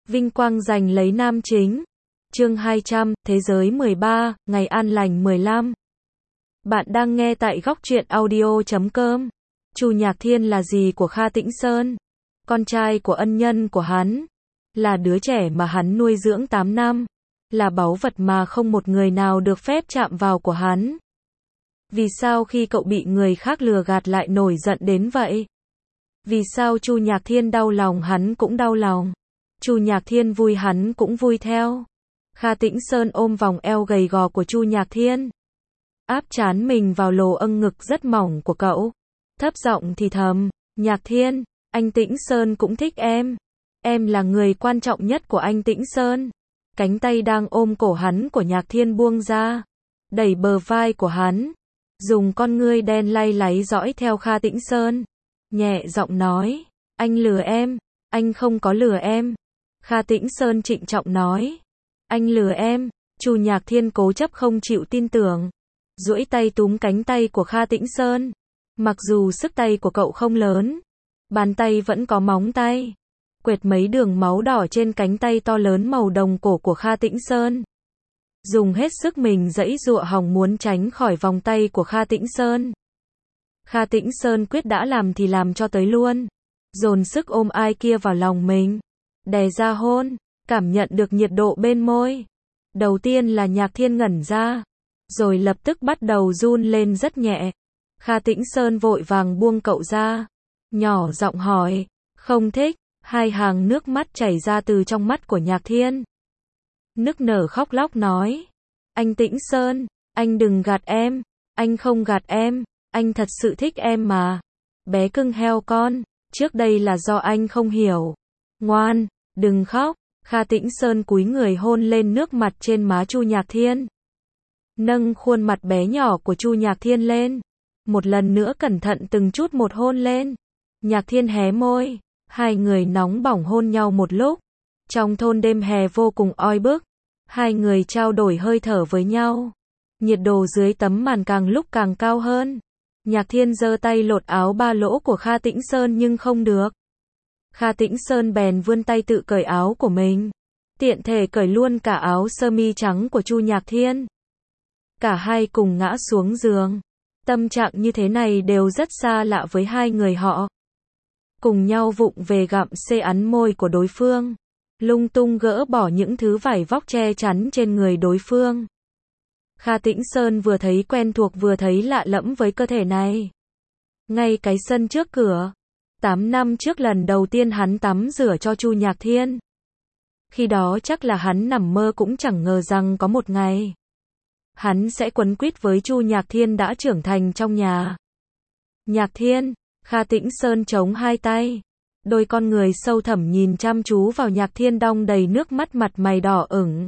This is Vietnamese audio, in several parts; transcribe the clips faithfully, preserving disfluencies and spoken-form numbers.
Vinh quang giành lấy nam chính. Chương hai trăm, Thế giới mười ba, Ngày an lành mười lăm. Bạn đang nghe tại góc truyện audio chấm com. Chu Nhạc Thiên là gì của Kha Tĩnh Sơn? Con trai của ân nhân của hắn. Là đứa trẻ mà hắn nuôi dưỡng tám năm. Là báu vật mà không một người nào được phép chạm vào của hắn. Vì sao khi cậu bị người khác lừa gạt lại nổi giận đến vậy? Vì sao Chu Nhạc Thiên đau lòng hắn cũng đau lòng? Chu Nhạc Thiên vui hắn cũng vui theo. Kha Tĩnh Sơn ôm vòng eo gầy gò của Chu Nhạc Thiên. Áp trán mình vào lồ âng ngực rất mỏng của cậu. Thấp giọng thì thầm, Nhạc Thiên, anh Tĩnh Sơn cũng thích em. Em là người quan trọng nhất của anh Tĩnh Sơn. Cánh tay đang ôm cổ hắn của Nhạc Thiên buông ra. Đẩy bờ vai của hắn. Dùng con ngươi đen lay láy dõi theo Kha Tĩnh Sơn. Nhẹ giọng nói, anh lừa em, anh không có lừa em. Kha Tĩnh Sơn trịnh trọng nói, anh lừa em. Chu Nhạc Thiên cố chấp không chịu tin tưởng. Duỗi tay túm cánh tay của Kha Tĩnh Sơn. Mặc dù sức tay của cậu không lớn, bàn tay vẫn có móng tay. Quệt mấy đường máu đỏ trên cánh tay to lớn màu đồng cổ của Kha Tĩnh Sơn. Dùng hết sức mình giãy giụa hòng muốn tránh khỏi vòng tay của Kha Tĩnh Sơn. Kha Tĩnh Sơn quyết đã làm thì làm cho tới luôn. Dồn sức ôm ai kia vào lòng mình. Đè ra hôn, cảm nhận được nhiệt độ bên môi. Đầu tiên là Nhạc Thiên ngẩn ra, rồi lập tức bắt đầu run lên rất nhẹ. Kha Tĩnh Sơn vội vàng buông cậu ra. Nhỏ giọng hỏi, không thích. Hai hàng nước mắt chảy ra từ trong mắt của Nhạc Thiên. Nức nở khóc lóc nói, anh Tĩnh Sơn, anh đừng gạt em. Anh không gạt em, anh thật sự thích em mà. Bé cưng heo con, trước đây là do anh không hiểu. Ngoan, đừng khóc. Kha Tĩnh Sơn cúi người hôn lên nước mặt trên má Chu Nhạc Thiên. Nâng khuôn mặt bé nhỏ của Chu Nhạc Thiên lên. Một lần nữa cẩn thận từng chút một hôn lên. Nhạc Thiên hé môi. Hai người nóng bỏng hôn nhau một lúc. Trong thôn đêm hè vô cùng oi bức. Hai người trao đổi hơi thở với nhau. Nhiệt độ dưới tấm màn càng lúc càng cao hơn. Nhạc Thiên giơ tay lột áo ba lỗ của Kha Tĩnh Sơn nhưng không được. Kha Tĩnh Sơn bèn vươn tay tự cởi áo của mình. Tiện thể cởi luôn cả áo sơ mi trắng của Chu Nhạc Thiên. Cả hai cùng ngã xuống giường. Tâm trạng như thế này đều rất xa lạ với hai người họ. Cùng nhau vụng về gặm xê ắn môi của đối phương. Lung tung gỡ bỏ những thứ vải vóc che chắn trên người đối phương. Kha Tĩnh Sơn vừa thấy quen thuộc vừa thấy lạ lẫm với cơ thể này. Ngay cái sân trước cửa. Tám năm trước lần đầu tiên hắn tắm rửa cho Chu Nhạc Thiên. Khi đó chắc là hắn nằm mơ cũng chẳng ngờ rằng có một ngày hắn sẽ quấn quýt với Chu Nhạc Thiên đã trưởng thành trong nhà. Nhạc Thiên, Kha Tĩnh Sơn chống hai tay. Đôi con người sâu thẳm nhìn chăm chú vào Nhạc Thiên đong đầy nước mắt, mặt mày đỏ ửng.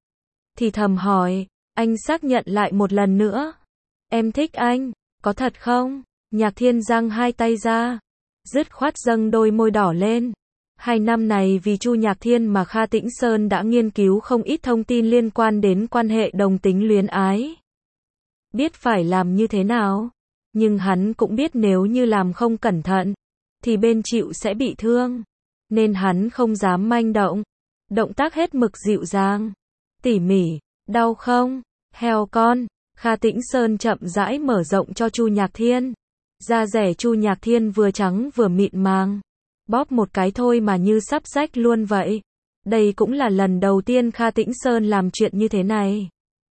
Thì thầm hỏi, anh xác nhận lại một lần nữa. Em thích anh, có thật không? Nhạc Thiên giang hai tay ra. Dứt khoát dâng đôi môi đỏ lên. Hai năm này vì Chu Nhạc Thiên mà Kha Tĩnh Sơn đã nghiên cứu không ít thông tin liên quan đến quan hệ đồng tính luyến ái. Biết phải làm như thế nào. Nhưng hắn cũng biết nếu như làm không cẩn thận, thì bên chịu sẽ bị thương. Nên hắn không dám manh động. Động tác hết mực dịu dàng, tỉ mỉ. Đau không? Heo con. Kha Tĩnh Sơn chậm rãi mở rộng cho Chu Nhạc Thiên. Da dẻ Chu Nhạc Thiên vừa trắng vừa mịn màng. Bóp một cái thôi mà như sắp rách luôn vậy. Đây cũng là lần đầu tiên Kha Tĩnh Sơn làm chuyện như thế này.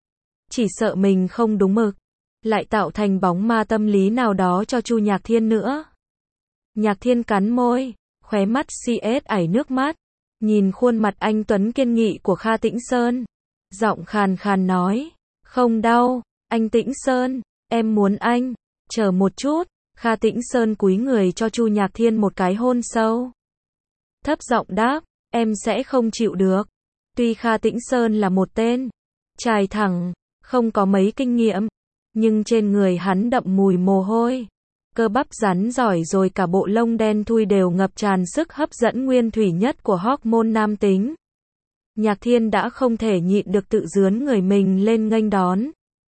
Chỉ sợ mình không đúng mực, lại tạo thành bóng ma tâm lý nào đó cho Chu Nhạc Thiên nữa. Nhạc Thiên cắn môi, khóe mắt xi ét ảy nước mắt. Nhìn khuôn mặt anh tuấn kiên nghị của Kha Tĩnh Sơn. Giọng khàn khàn nói, không đau, anh Tĩnh Sơn, em muốn anh. Chờ một chút. Kha Tĩnh Sơn cúi người cho Chu Nhạc Thiên một cái hôn sâu. Thấp giọng đáp, em sẽ không chịu được. Tuy Kha Tĩnh Sơn là một tên trai thẳng, không có mấy kinh nghiệm, nhưng trên người hắn đậm mùi mồ hôi. Cơ bắp rắn giỏi rồi cả bộ lông đen thui đều ngập tràn sức hấp dẫn nguyên thủy nhất của hormone nam tính. Nhạc Thiên đã không thể nhịn được tự dướn người mình lên nghênh đón.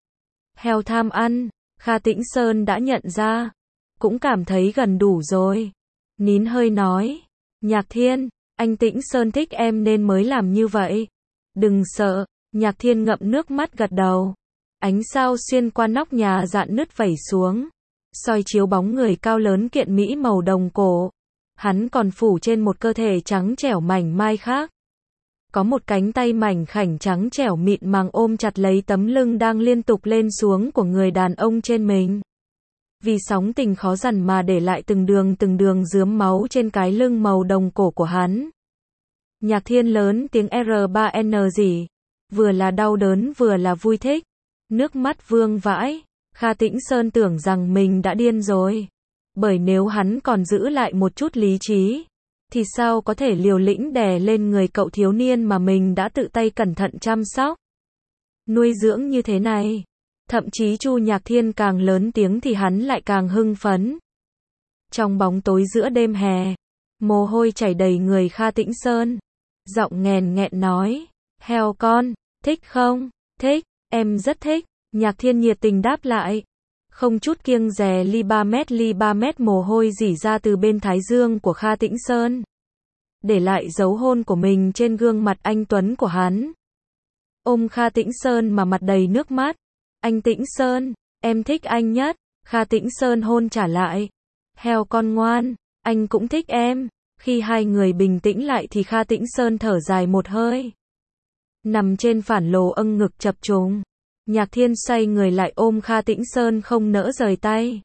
Heo tham ăn, Kha Tĩnh Sơn đã nhận ra. Cũng cảm thấy gần đủ rồi. Nín hơi nói, Nhạc Thiên, Anh Tĩnh Sơn thích em nên mới làm như vậy. Đừng sợ, Nhạc Thiên ngậm nước mắt gật đầu. Ánh sao xuyên qua nóc nhà rạn nứt vẩy xuống, soi chiếu bóng người cao lớn kiện mỹ màu đồng cổ. Hắn còn phủ trên một cơ thể trắng trẻo mảnh mai khác. Có một cánh tay mảnh khảnh trắng trẻo mịn màng ôm chặt lấy tấm lưng đang liên tục lên xuống của người đàn ông trên mình. Vì sóng tình khó dằn mà để lại từng đường từng đường rướm máu trên cái lưng màu đồng cổ của hắn. Nhạc Thiên lớn tiếng R ba N gì, vừa là đau đớn vừa là vui thích. Nước mắt vương vãi, Kha Tĩnh Sơn tưởng rằng mình đã điên rồi. Bởi nếu hắn còn giữ lại một chút lý trí, thì sao có thể liều lĩnh đè lên người cậu thiếu niên mà mình đã tự tay cẩn thận chăm sóc, nuôi dưỡng như thế này. Thậm chí Chu Nhạc Thiên càng lớn tiếng thì hắn lại càng hưng phấn. Trong bóng tối giữa đêm hè, mồ hôi chảy đầy người Kha Tĩnh Sơn. Giọng nghèn nghẹn nói, heo con, thích không? Thích, em rất thích. Nhạc Thiên nhiệt tình đáp lại. Không chút kiêng dè ly ba mét ly ba mét mồ hôi rỉ ra từ bên thái dương của Kha Tĩnh Sơn. Để lại dấu hôn của mình trên gương mặt anh tuấn của hắn. Ôm Kha Tĩnh Sơn mà mặt đầy nước mắt. Anh Tĩnh Sơn, em thích anh nhất. Kha Tĩnh Sơn hôn trả lại. Heo con ngoan, anh cũng thích em. Khi hai người bình tĩnh lại thì Kha Tĩnh Sơn thở dài một hơi. Nằm trên phản lồ âng ngực chập trùng. Nhạc Thiên xoay người lại ôm Kha Tĩnh Sơn không nỡ rời tay.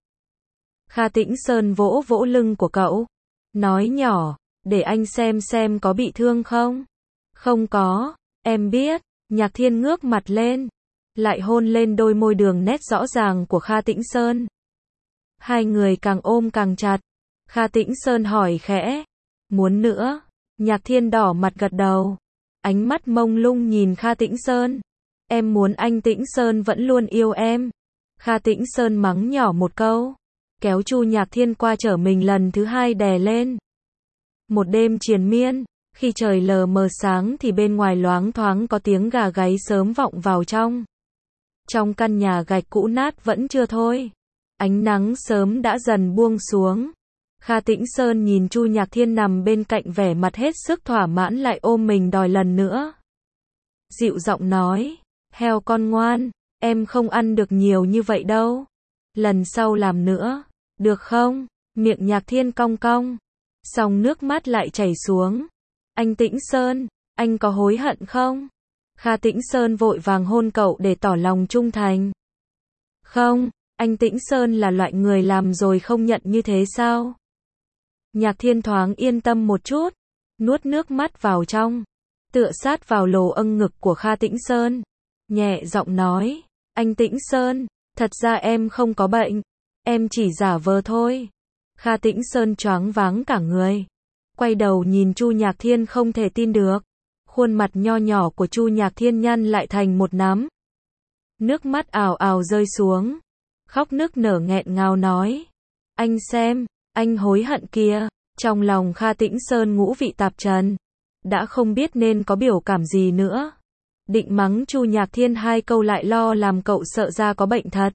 Kha Tĩnh Sơn vỗ vỗ lưng của cậu. Nói nhỏ, để anh xem xem có bị thương không? Không có, em biết. Nhạc Thiên ngước mặt lên. Lại hôn lên đôi môi đường nét rõ ràng của Kha Tĩnh Sơn. Hai người càng ôm càng chặt. Kha Tĩnh Sơn hỏi khẽ. Muốn nữa? Nhạc Thiên đỏ mặt gật đầu. Ánh mắt mông lung nhìn Kha Tĩnh Sơn. Em muốn anh Tĩnh Sơn vẫn luôn yêu em. Kha Tĩnh Sơn mắng nhỏ một câu. Kéo Chu Nhạc Thiên qua chở mình lần thứ hai đè lên. Một đêm triền miên. Khi trời lờ mờ sáng thì bên ngoài loáng thoáng có tiếng gà gáy sớm vọng vào trong. Trong căn nhà gạch cũ nát vẫn chưa thôi. Ánh nắng sớm đã dần buông xuống. Kha Tĩnh Sơn nhìn Chu Nhạc Thiên nằm bên cạnh vẻ mặt hết sức thỏa mãn lại ôm mình đòi lần nữa. Dịu giọng nói, heo con ngoan, em không ăn được nhiều như vậy đâu. Lần sau làm nữa, được không? Miệng Nhạc Thiên cong cong. Xong nước mắt lại chảy xuống. Anh Tĩnh Sơn, anh có hối hận không? Kha Tĩnh Sơn vội vàng hôn cậu để tỏ lòng trung thành. Không, anh Tĩnh Sơn là loại người làm rồi không nhận như thế sao? Nhạc Thiên thoáng yên tâm một chút, nuốt nước mắt vào trong, tựa sát vào lồ âng ngực của Kha Tĩnh Sơn, nhẹ giọng nói, anh Tĩnh Sơn, thật ra em không có bệnh, em chỉ giả vờ thôi. Kha Tĩnh Sơn choáng váng cả người, quay đầu nhìn Chu Nhạc Thiên không thể tin được, khuôn mặt nho nhỏ của Chu Nhạc Thiên nhăn lại thành một nắm. Nước mắt ào ào rơi xuống, khóc nức nở nghẹn ngào nói, anh xem, anh hối hận kìa. Trong lòng Kha Tĩnh Sơn ngũ vị tạp trần, đã không biết nên có biểu cảm gì nữa. Định mắng Chu Nhạc Thiên hai câu lại lo làm cậu sợ ra có bệnh thật.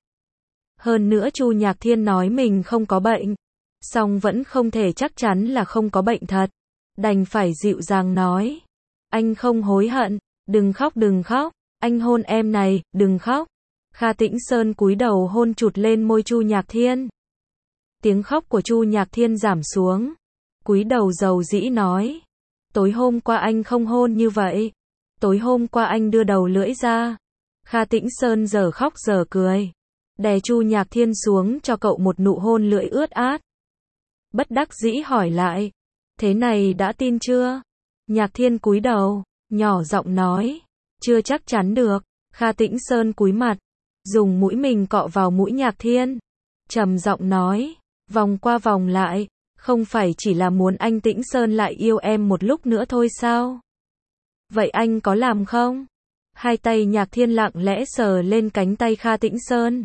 Hơn nữa Chu Nhạc Thiên nói mình không có bệnh, song vẫn không thể chắc chắn là không có bệnh thật. Đành phải dịu dàng nói, anh không hối hận, đừng khóc đừng khóc, anh hôn em này, đừng khóc. Kha Tĩnh Sơn cúi đầu hôn chụt lên môi Chu Nhạc Thiên. Tiếng khóc của Chu Nhạc Thiên giảm xuống, cúi đầu dầu dĩ nói, tối hôm qua anh không hôn như vậy, tối hôm qua anh đưa đầu lưỡi ra. Kha Tĩnh Sơn giờ khóc giờ cười, đè Chu Nhạc Thiên xuống cho cậu một nụ hôn lưỡi ướt át. Bất đắc dĩ hỏi lại, thế này đã tin chưa? Nhạc Thiên cúi đầu, nhỏ giọng nói, chưa chắc chắn được. Kha Tĩnh Sơn cúi mặt, dùng mũi mình cọ vào mũi Nhạc Thiên, trầm giọng nói, vòng qua vòng lại, không phải chỉ là muốn anh Tĩnh Sơn lại yêu em một lúc nữa thôi sao? Vậy anh có làm không? Hai tay Nhạc Thiên lặng lẽ sờ lên cánh tay Kha Tĩnh Sơn.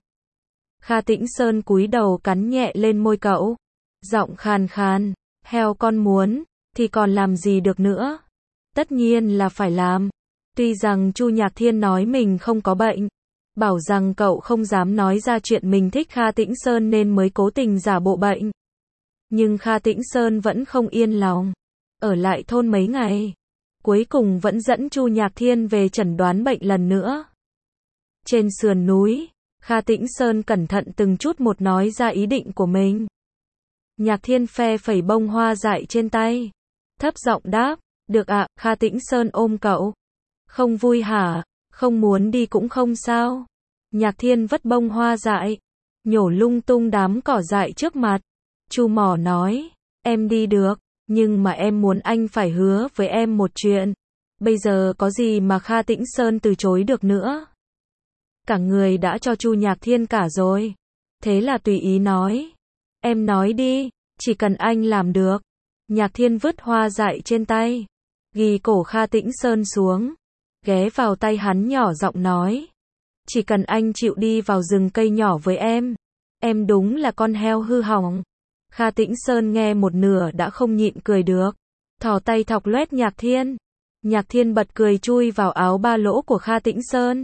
Kha Tĩnh Sơn cúi đầu cắn nhẹ lên môi cậu, giọng khàn khàn, heo con muốn, thì còn làm gì được nữa? Tất nhiên là phải làm. Tuy rằng Chu Nhạc Thiên nói mình không có bệnh, bảo rằng cậu không dám nói ra chuyện mình thích Kha Tĩnh Sơn nên mới cố tình giả bộ bệnh. Nhưng Kha Tĩnh Sơn vẫn không yên lòng. ở lại thôn mấy ngày. Cuối cùng vẫn dẫn Chu Nhạc Thiên về chẩn đoán bệnh lần nữa. Trên sườn núi, Kha Tĩnh Sơn cẩn thận từng chút một nói ra ý định của mình. Nhạc Thiên phe phẩy bông hoa dại trên tay, thấp giọng đáp, được ạ. Kha Tĩnh Sơn ôm cậu. Không vui hả? Không muốn đi cũng không sao. Nhạc Thiên vất bông hoa dại, nhổ lung tung đám cỏ dại trước mặt. Chu Mỏ nói, em đi được, nhưng mà em muốn anh phải hứa với em một chuyện. Bây giờ có gì mà Kha Tĩnh Sơn từ chối được nữa. Cả người đã cho Chu Nhạc Thiên cả rồi. Thế là tùy ý nói. Em nói đi, chỉ cần anh làm được. Nhạc Thiên vứt hoa dại trên tay, ghi cổ Kha Tĩnh Sơn xuống, ghé vào tay hắn nhỏ giọng nói. Chỉ cần anh chịu đi vào rừng cây nhỏ với em. Em đúng là con heo hư hỏng. Kha Tĩnh Sơn nghe một nửa đã không nhịn cười được. Thò tay thọc loét Nhạc Thiên. Nhạc Thiên bật cười chui vào áo ba lỗ của Kha Tĩnh Sơn.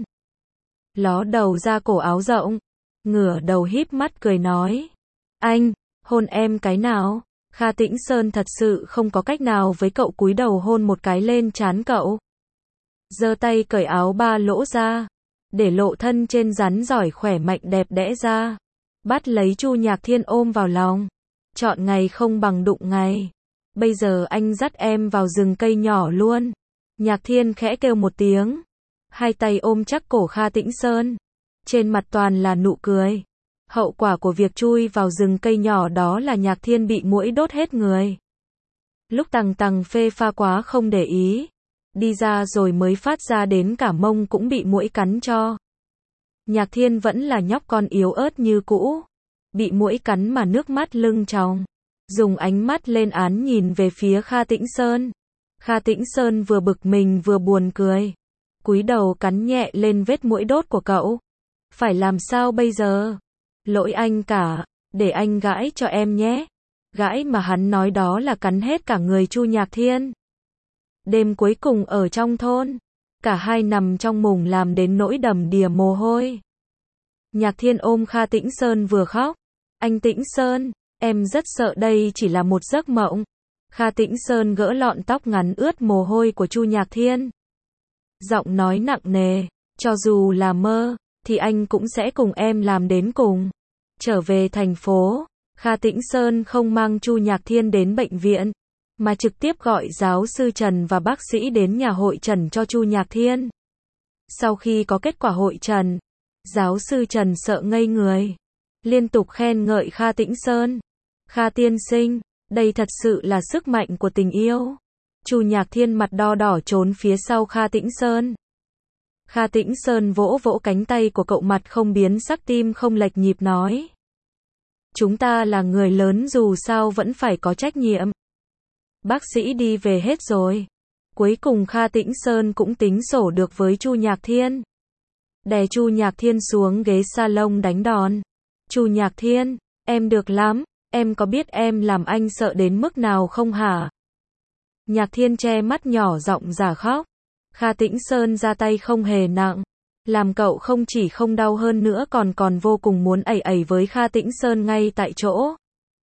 Ló đầu ra cổ áo rộng, ngửa đầu híp mắt cười nói. Anh, hôn em cái nào? Kha Tĩnh Sơn thật sự không có cách nào với cậu, cúi đầu hôn một cái lên trán cậu. Giơ tay cởi áo ba lỗ ra, để lộ thân trên rắn giỏi khỏe mạnh đẹp đẽ ra. Bắt lấy Chu Nhạc Thiên ôm vào lòng. Chọn ngày không bằng đụng ngày. Bây giờ anh dắt em vào rừng cây nhỏ luôn. Nhạc Thiên khẽ kêu một tiếng. Hai tay ôm chắc cổ Kha Tĩnh Sơn. Trên mặt toàn là nụ cười. Hậu quả của việc chui vào rừng cây nhỏ đó là Nhạc Thiên bị muỗi đốt hết người. Lúc tằng tằng phê pha quá không để ý. Đi ra rồi mới phát ra đến cả mông cũng bị muỗi cắn cho. Nhạc Thiên vẫn là nhóc con yếu ớt như cũ. Bị muỗi cắn mà nước mắt lưng tròng. Dùng ánh mắt lên án nhìn về phía Kha Tĩnh Sơn. Kha Tĩnh Sơn vừa bực mình vừa buồn cười. Cúi đầu cắn nhẹ lên vết muỗi đốt của cậu. Phải làm sao bây giờ? Lỗi anh cả, để anh gãi cho em nhé. Gãi mà hắn nói đó là cắn hết cả người Chu Nhạc Thiên. Đêm cuối cùng ở trong thôn, cả hai nằm trong mùng làm đến nỗi đầm đìa mồ hôi. Nhạc Thiên ôm Kha Tĩnh Sơn vừa khóc. Anh Tĩnh Sơn, em rất sợ đây chỉ là một giấc mộng. Kha Tĩnh Sơn gỡ lọn tóc ngắn ướt mồ hôi của Chu Nhạc Thiên. Giọng nói nặng nề, cho dù là mơ, thì anh cũng sẽ cùng em làm đến cùng. Trở về thành phố, Kha Tĩnh Sơn không mang Chu Nhạc Thiên đến bệnh viện, mà trực tiếp gọi giáo sư Trần và bác sĩ đến nhà hội trần cho Chu Nhạc Thiên. Sau khi có kết quả hội trần, giáo sư Trần sợ ngây người, liên tục khen ngợi Kha Tĩnh Sơn. Kha tiên sinh, đây thật sự là sức mạnh của tình yêu. Chu Nhạc Thiên mặt đo đỏ trốn phía sau Kha Tĩnh Sơn. Kha Tĩnh Sơn vỗ vỗ cánh tay của cậu, mặt không biến sắc, tim không lệch nhịp nói. Chúng ta là người lớn dù sao vẫn phải có trách nhiệm. Bác sĩ đi về hết rồi. Cuối cùng Kha Tĩnh Sơn cũng tính sổ được với Chu Nhạc Thiên. Đè Chu Nhạc Thiên xuống ghế salon đánh đòn. Chu Nhạc Thiên, em được lắm, em có biết em làm anh sợ đến mức nào không hả? Nhạc Thiên che mắt nhỏ giọng giả khóc. Kha Tĩnh Sơn ra tay không hề nặng, làm cậu không chỉ không đau hơn nữa còn còn vô cùng muốn ẩy ẩy với Kha Tĩnh Sơn ngay tại chỗ.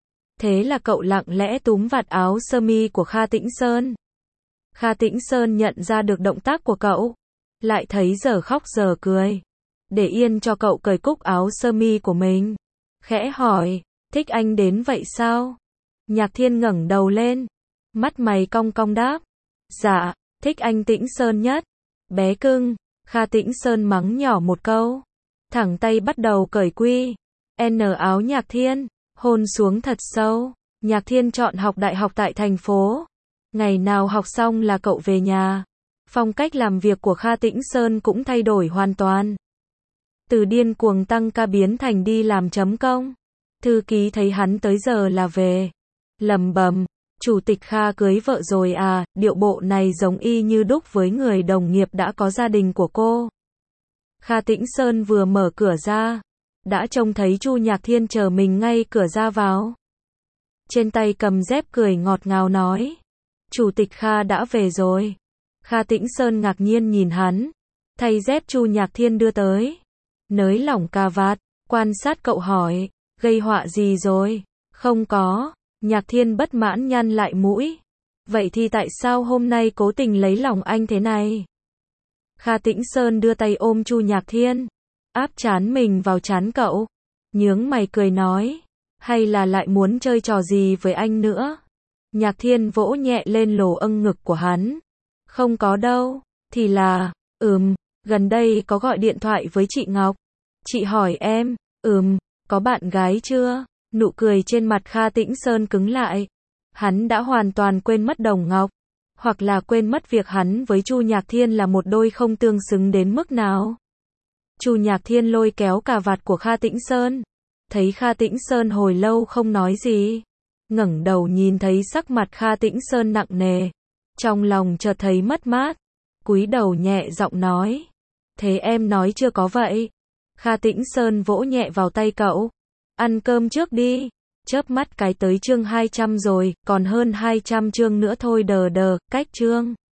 Thế là cậu lặng lẽ túm vạt áo sơ mi của Kha Tĩnh Sơn. Kha Tĩnh Sơn nhận ra được động tác của cậu, lại thấy giờ khóc giờ cười. Để yên cho cậu cởi cúc áo sơ mi của mình, khẽ hỏi, thích anh đến vậy sao? Nhạc Thiên ngẩng đầu lên, mắt mày cong cong đáp, dạ, thích anh Tĩnh Sơn nhất. Bé cưng, Kha Tĩnh Sơn mắng nhỏ một câu, thẳng tay bắt đầu cởi quy N áo Nhạc Thiên, hôn xuống thật sâu. Nhạc Thiên chọn học đại học tại thành phố. Ngày nào học xong là cậu về nhà. Phong cách làm việc của Kha Tĩnh Sơn cũng thay đổi hoàn toàn. Từ điên cuồng tăng ca biến thành đi làm chấm công. Thư ký thấy hắn tới giờ là về, lẩm bẩm, chủ tịch Kha cưới vợ rồi à? Điệu bộ này giống y như đúc với người đồng nghiệp đã có gia đình của cô. Kha Tĩnh Sơn vừa mở cửa ra, đã trông thấy Chu Nhạc Thiên chờ mình ngay cửa ra vào. Trên tay cầm dép cười ngọt ngào nói, chủ tịch Kha đã về rồi. Kha Tĩnh Sơn ngạc nhiên nhìn hắn, thay dép Chu Nhạc Thiên đưa tới, nới lỏng cà vạt, quan sát cậu hỏi, gây họa gì rồi? Không có. Nhạc Thiên bất mãn nhăn lại mũi, Vậy thì tại sao hôm nay cố tình lấy lòng anh thế này? Kha Tĩnh Sơn đưa tay ôm Chu Nhạc Thiên, áp trán mình vào trán cậu, nhướng mày cười nói, hay là lại muốn chơi trò gì với anh nữa? Nhạc Thiên vỗ nhẹ lên lồ âng ngực của hắn, không có đâu, thì là, ừm, gần đây có gọi điện thoại với chị Ngọc. Chị hỏi em, ừm, có bạn gái chưa? Nụ cười trên mặt Kha Tĩnh Sơn cứng lại. Hắn đã hoàn toàn quên mất Đồng Ngọc, hoặc là quên mất việc hắn với Chu Nhạc Thiên là một đôi không tương xứng đến mức nào. Chu Nhạc Thiên lôi kéo cà vạt của Kha Tĩnh Sơn, thấy Kha Tĩnh Sơn hồi lâu không nói gì, ngẩng đầu nhìn thấy sắc mặt Kha Tĩnh Sơn nặng nề, trong lòng chợt thấy mất mát, cúi đầu nhẹ giọng nói, thế em nói chưa có vậy? Kha Tĩnh Sơn vỗ nhẹ vào tay cậu, ăn cơm trước đi. Chớp mắt cái tới chương hai trăm rồi, còn hơn hai trăm chương nữa thôi, đờ đờ, cách chương